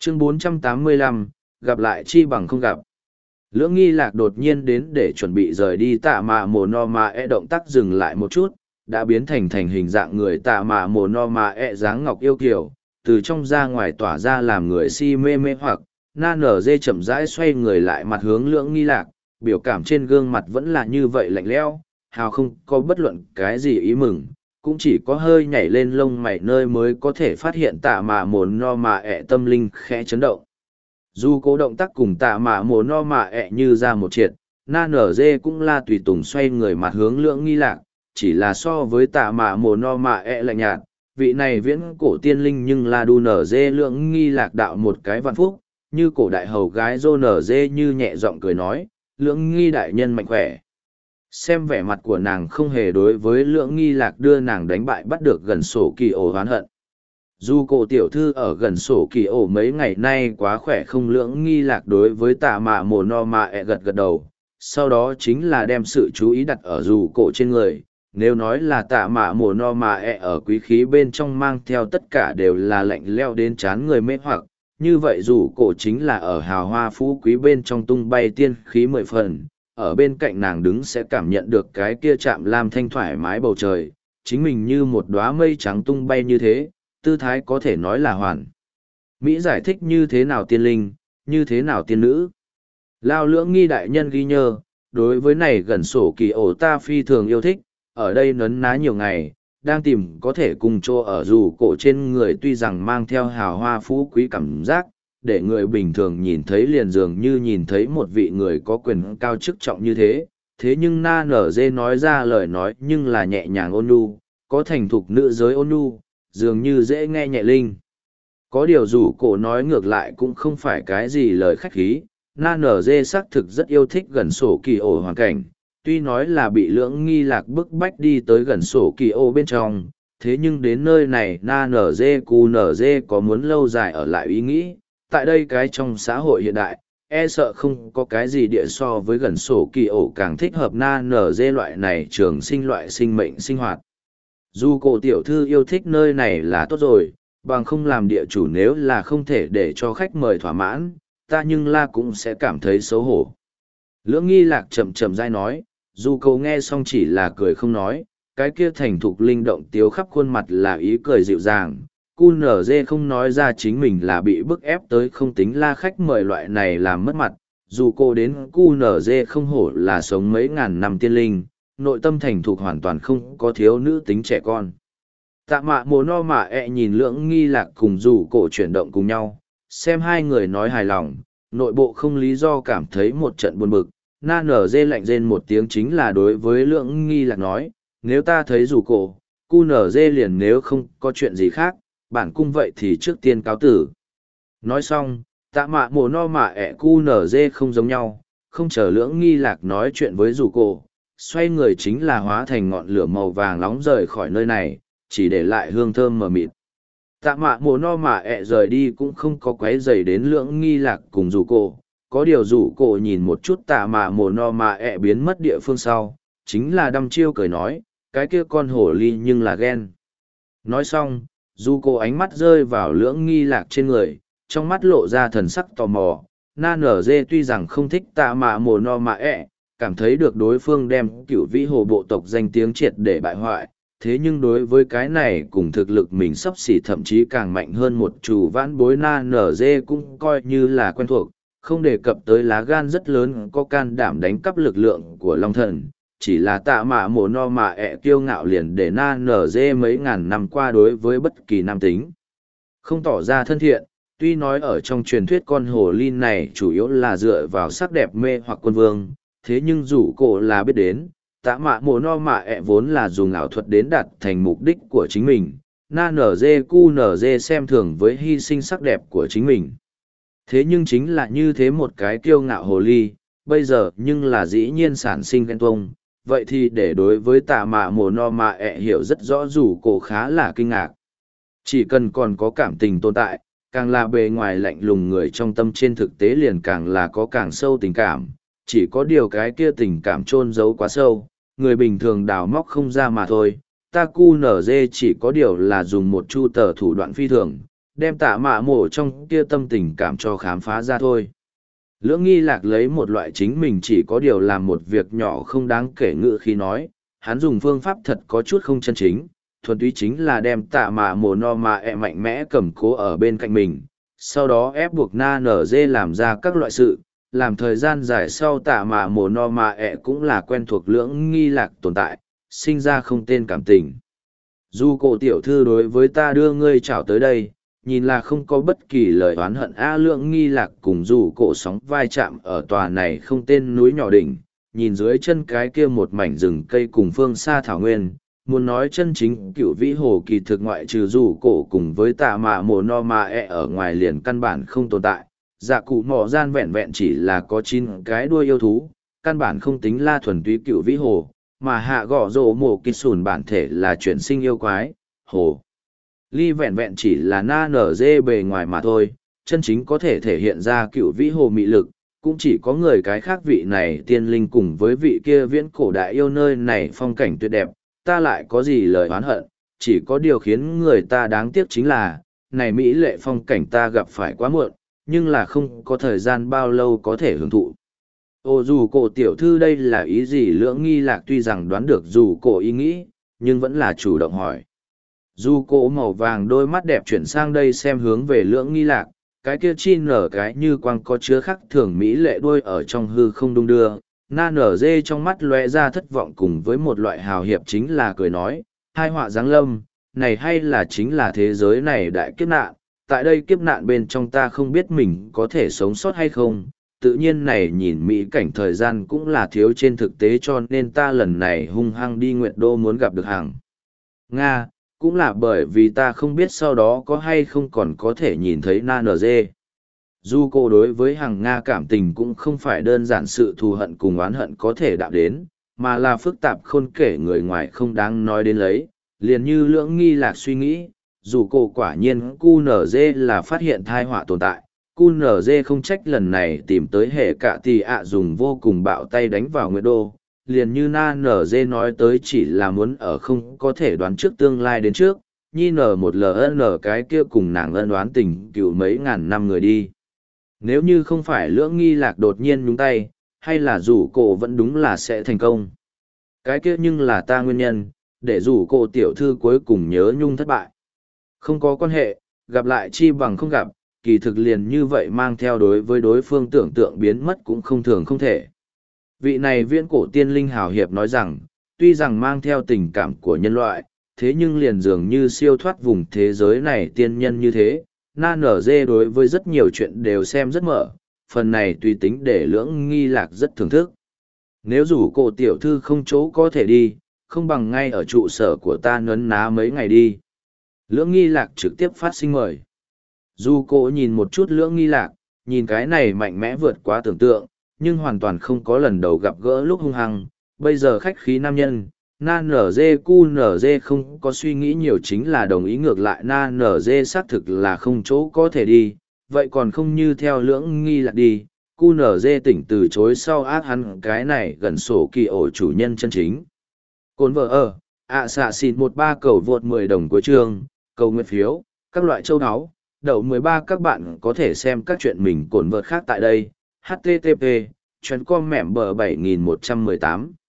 Chương 485, gặp lại chi bằng không gặp. Lưỡng nghi lạc đột nhiên đến để chuẩn bị rời đi tạ mạ mồ no mà động tác dừng lại một chút, đã biến thành hình dạng người tạ mạ mồ no mà dáng ngọc yêu kiều, từ trong ra ngoài tỏa ra làm người si mê mê hoặc, na nở dê chậm rãi xoay người lại mặt hướng lưỡng nghi lạc, biểu cảm trên gương mặt vẫn là như vậy lạnh lẽo, hào không có bất luận cái gì ý mừng, cũng chỉ có hơi nhảy lên lông mày nơi mới có thể phát hiện tạ mạ mồ no mà tâm linh khẽ chấn động. Dù cố động tác cùng tạ mạ mồ no mà như ra một triệt, na nở dê cũng la tùy tùng xoay người mặt hướng lưỡng nghi lạc, chỉ là so với tạ mạ mồ no mà lạnh nhạt, vị này viễn cổ tiên linh nhưng la đu nở dê lưỡng nghi lạc đạo một cái vạn phúc, như cổ đại hầu gái dô nở dê như nhẹ giọng cười nói, lưỡng nghi đại nhân mạnh khỏe. Xem vẻ mặt của nàng không hề đối với lưỡng nghi lạc đưa nàng đánh bại bắt được gần sổ kỳ ổ hoán hận. Dù cổ tiểu thư ở gần sổ kỳ ổ mấy ngày nay quá khỏe không, lưỡng nghi lạc đối với tạ mạ mồ no mạ gật gật đầu, sau đó chính là đem sự chú ý đặt ở dù cổ trên người. Nếu nói là tạ mạ mồ no mạ ở quý khí bên trong mang theo tất cả đều là lạnh leo đến chán người mê hoặc, như vậy dù cổ chính là ở hào hoa phú quý bên trong tung bay tiên khí 10 phần, ở bên cạnh nàng đứng sẽ cảm nhận được cái kia chạm lam thanh thoải mái bầu trời, chính mình như một đóa mây trắng tung bay như thế, tư thái có thể nói là hoàn. Mỹ giải thích như thế nào tiên linh, như thế nào tiên nữ. Lao lưỡng nghi đại nhân ghi nhớ, đối với này gần sổ kỳ ổ ta phi thường yêu thích, ở đây nấn ná nhiều ngày, đang tìm có thể cùng chỗ ở dù cổ trên người tuy rằng mang theo hào hoa phú quý cảm giác, để người bình thường nhìn thấy liền dường như nhìn thấy một vị người có quyền cao chức trọng như thế. Thế nhưng na nở dê nói ra lời nói nhưng là nhẹ nhàng ôn nhu, có thành thục nữ giới ôn nhu, dường như dễ nghe nhẹ linh. Có điều dù cổ nói ngược lại cũng không phải cái gì lời khách khí, na nở dê xác thực rất yêu thích gần sổ kỳ ổ hoàn cảnh, tuy nói là bị lưỡng nghi lạc bức bách đi tới gần sổ kỳ ổ bên trong, thế nhưng đến nơi này na nở dê cu nở dê có muốn lâu dài ở lại ý nghĩ, tại đây cái trong xã hội hiện đại, e sợ không có cái gì địa so với gần sổ kỳ ổ càng thích hợp na nở dê loại này trường sinh loại sinh mệnh sinh hoạt. Dù cổ tiểu thư yêu thích nơi này là tốt rồi, bằng không làm địa chủ nếu là không thể để cho khách mời thỏa mãn, ta nhưng la cũng sẽ cảm thấy xấu hổ. Lưỡng nghi lạc chậm chậm dai nói, dù cậu nghe xong chỉ là cười không nói, cái kia thành thục linh động tiếu khắp khuôn mặt là ý cười dịu dàng. Cu nở dê không nói ra chính mình là bị bức ép tới không tính la khách mời loại này làm mất mặt, dù cô đến cu nở dê không hổ là sống mấy ngàn năm tiên linh, nội tâm thành thục hoàn toàn không có thiếu nữ tính trẻ con. Tạ mạ mồ no mạ nhìn lưỡng nghi lạc cùng dù cổ chuyển động cùng nhau, xem hai người nói hài lòng, nội bộ không lý do cảm thấy một trận buồn bực. Na nở dê lạnh rên một tiếng chính là đối với lưỡng nghi lạc nói, nếu ta thấy dù cổ, cu nở dê liền nếu không có chuyện gì khác, bản cung vậy thì trước tiên cáo tử. Nói xong, tạ mạ mồ no mạ cu nở dê không giống nhau, không chờ lưỡng nghi lạc nói chuyện với dù cổ, xoay người chính là hóa thành ngọn lửa màu vàng nóng rời khỏi nơi này, chỉ để lại hương thơm mờ mịt. Tạ mạ mồ no mạ rời đi cũng không có quấy rầy đến lưỡng nghi lạc cùng dù cổ, có điều dù cổ nhìn một chút tạ mạ mồ no mạ biến mất địa phương sau, chính là đăm chiêu cười nói, cái kia con hổ ly nhưng là ghen. Nói xong, dù cổ ánh mắt rơi vào lưỡng nghi lạc trên người, trong mắt lộ ra thần sắc tò mò, na nở dê tuy rằng không thích tạ mạ mồ no mạ cảm thấy được đối phương đem cửu vĩ hồ bộ tộc danh tiếng triệt để bại hoại, thế nhưng đối với cái này cùng thực lực mình sắp xỉ thậm chí càng mạnh hơn một chủ vãn bối na nở dê cũng coi như là quen thuộc, không đề cập tới lá gan rất lớn có can đảm đánh cắp lực lượng của Long Thần, chỉ là tạ mạ mồ no mạ kiêu ngạo liền để na nở dê mấy ngàn năm qua đối với bất kỳ nam tính không tỏ ra thân thiện. Tuy nói ở trong truyền thuyết con hồ ly này chủ yếu là dựa vào sắc đẹp mê hoặc quân vương, thế nhưng dù cổ là biết đến, tạ mạ mồ no mạ vốn là dùng ảo thuật đến đạt thành mục đích của chính mình, na nở dê cu nở dê xem thường với hy sinh sắc đẹp của chính mình. Thế nhưng chính là như thế một cái kiêu ngạo hồ ly, bây giờ nhưng là dĩ nhiên sản sinh ghen tuông, vậy thì để đối với tạ mạ mồ no mạ hiểu rất rõ dù cổ khá là kinh ngạc. Chỉ cần còn có cảm tình tồn tại, càng là bề ngoài lạnh lùng người trong tâm trên thực tế liền càng là có càng sâu tình cảm, chỉ có điều cái kia tình cảm chôn giấu quá sâu, người bình thường đào móc không ra mà thôi. Ta cu nở dê chỉ có điều là dùng một chu tờ thủ đoạn phi thường, đem tạ mạ mổ trong kia tâm tình cảm cho khám phá ra thôi. Lưỡng nghi lạc lấy một loại chính mình chỉ có điều làm một việc nhỏ không đáng kể ngự khi nói, hắn dùng phương pháp thật có chút không chân chính, thuần túy chính là đem tạ mạ mổ no mà mạnh mẽ cầm cố ở bên cạnh mình, sau đó ép buộc na nở dê làm ra các loại sự, làm thời gian dài sau tạ mạ mổ no mà cũng là quen thuộc lưỡng nghi lạc tồn tại, sinh ra không tên cảm tình. Dù cổ tiểu thư đối với ta đưa ngươi chào tới đây, nhìn là không có bất kỳ lời oán hận lưỡng nghi lạc cùng dù cổ sóng vai chạm ở tòa này không tên núi nhỏ đỉnh, nhìn dưới chân cái kia một mảnh rừng cây cùng phương xa thảo nguyên, muốn nói chân chính cựu vĩ hồ kỳ thực ngoại trừ dù cổ cùng với tạ mạ mồ no ma ở ngoài liền căn bản không tồn tại, dạ cụ mỏ gian vẹn vẹn chỉ là có 9 cái đuôi yêu thú, căn bản không tính la thuần túy cựu vĩ hồ, mà hạ gõ rổ mổ kịch sùn bản thể là chuyển sinh yêu quái, hồ. Ly vẹn vẹn chỉ là na nở dê bề ngoài mà thôi, chân chính có thể thể hiện ra cựu vĩ hồ mị lực, cũng chỉ có người cái khác vị này tiên linh cùng với vị kia viễn cổ đại yêu nơi này phong cảnh tuyệt đẹp, ta lại có gì lời oán hận, chỉ có điều khiến người ta đáng tiếc chính là, này mỹ lệ phong cảnh ta gặp phải quá muộn, nhưng là không có thời gian bao lâu có thể hưởng thụ. Ồ dù cổ tiểu thư đây là ý gì lưỡng nghi lạc tuy rằng đoán được dù cổ ý nghĩ, nhưng vẫn là chủ động hỏi. Dù cổ màu vàng đôi mắt đẹp chuyển sang đây xem hướng về lưỡng nghi lạc, cái kia chi nở cái như quang có chứa khắc thường mỹ lệ đuôi ở trong hư không đung đưa, na nở dê trong mắt lóe ra thất vọng cùng với một loại hào hiệp chính là cười nói, hai họa giáng lâm, này hay là chính là thế giới này đại kiếp nạn, tại đây kiếp nạn bên trong ta không biết mình có thể sống sót hay không, tự nhiên này nhìn mỹ cảnh thời gian cũng là thiếu trên thực tế cho nên ta lần này hung hăng đi Nguyệt Đô muốn gặp được hàng Nga, cũng là bởi vì ta không biết sau đó có hay không còn có thể nhìn thấy na nở dê. Dù cô đối với hàng Nga cảm tình cũng không phải đơn giản sự thù hận cùng oán hận có thể đạo đến, mà là phức tạp khôn kể người ngoài không đáng nói đến lấy, liền như lưỡng nghi lạc suy nghĩ, dù cô quả nhiên QNZ là phát hiện thai họa tồn tại, QNZ không trách lần này tìm tới hệ cả tỷ dùng vô cùng bạo tay đánh vào Nguyệt Đô, liền như na NG nói tới chỉ là muốn ở không có thể đoán trước tương lai đến trước, nhi nở một LN cái kia cùng nàng ân đoán tình cựu mấy ngàn năm người đi. Nếu như không phải lưỡng nghi lạc đột nhiên nhúng tay, hay là rủ cổ vẫn đúng là sẽ thành công. Cái kia nhưng là ta nguyên nhân, để rủ cổ tiểu thư cuối cùng nhớ nhung thất bại. Không có quan hệ, gặp lại chi bằng không gặp, kỳ thực liền như vậy mang theo đối với đối phương tưởng tượng biến mất cũng không thường không thể. Vị này viễn cổ tiên linh hào hiệp nói rằng, tuy rằng mang theo tình cảm của nhân loại, thế nhưng liền dường như siêu thoát vùng thế giới này tiên nhân như thế, na nở dê đối với rất nhiều chuyện đều xem rất mở, phần này tùy tính để lưỡng nghi lạc rất thưởng thức. Nếu rủ cổ tiểu thư không chỗ có thể đi, không bằng ngay ở trụ sở của ta nấn ná mấy ngày đi. Lưỡng nghi lạc trực tiếp phát sinh mời. Dù cổ nhìn một chút lưỡng nghi lạc, nhìn cái này mạnh mẽ vượt quá tưởng tượng, nhưng hoàn toàn không có lần đầu gặp gỡ lúc hung hăng. Bây giờ khách khí nam nhân, na nở dê cu nở dê không có suy nghĩ nhiều chính là đồng ý ngược lại na nở dê xác thực là không chỗ có thể đi, vậy còn không như theo lưỡng nghi lạc đi. Cu nở dê tỉnh từ chối sau ác hắn cái này gần sổ kỳ ổ chủ nhân chân chính. Cồn vợ xạ xịn 13 cầu vượt 10 đồng của trường, cầu nguyện phiếu, các loại châu áo, đậu 13 các bạn có thể xem các chuyện mình cồn vợt khác tại đây, http, chuyến com mẹm bờ 7118.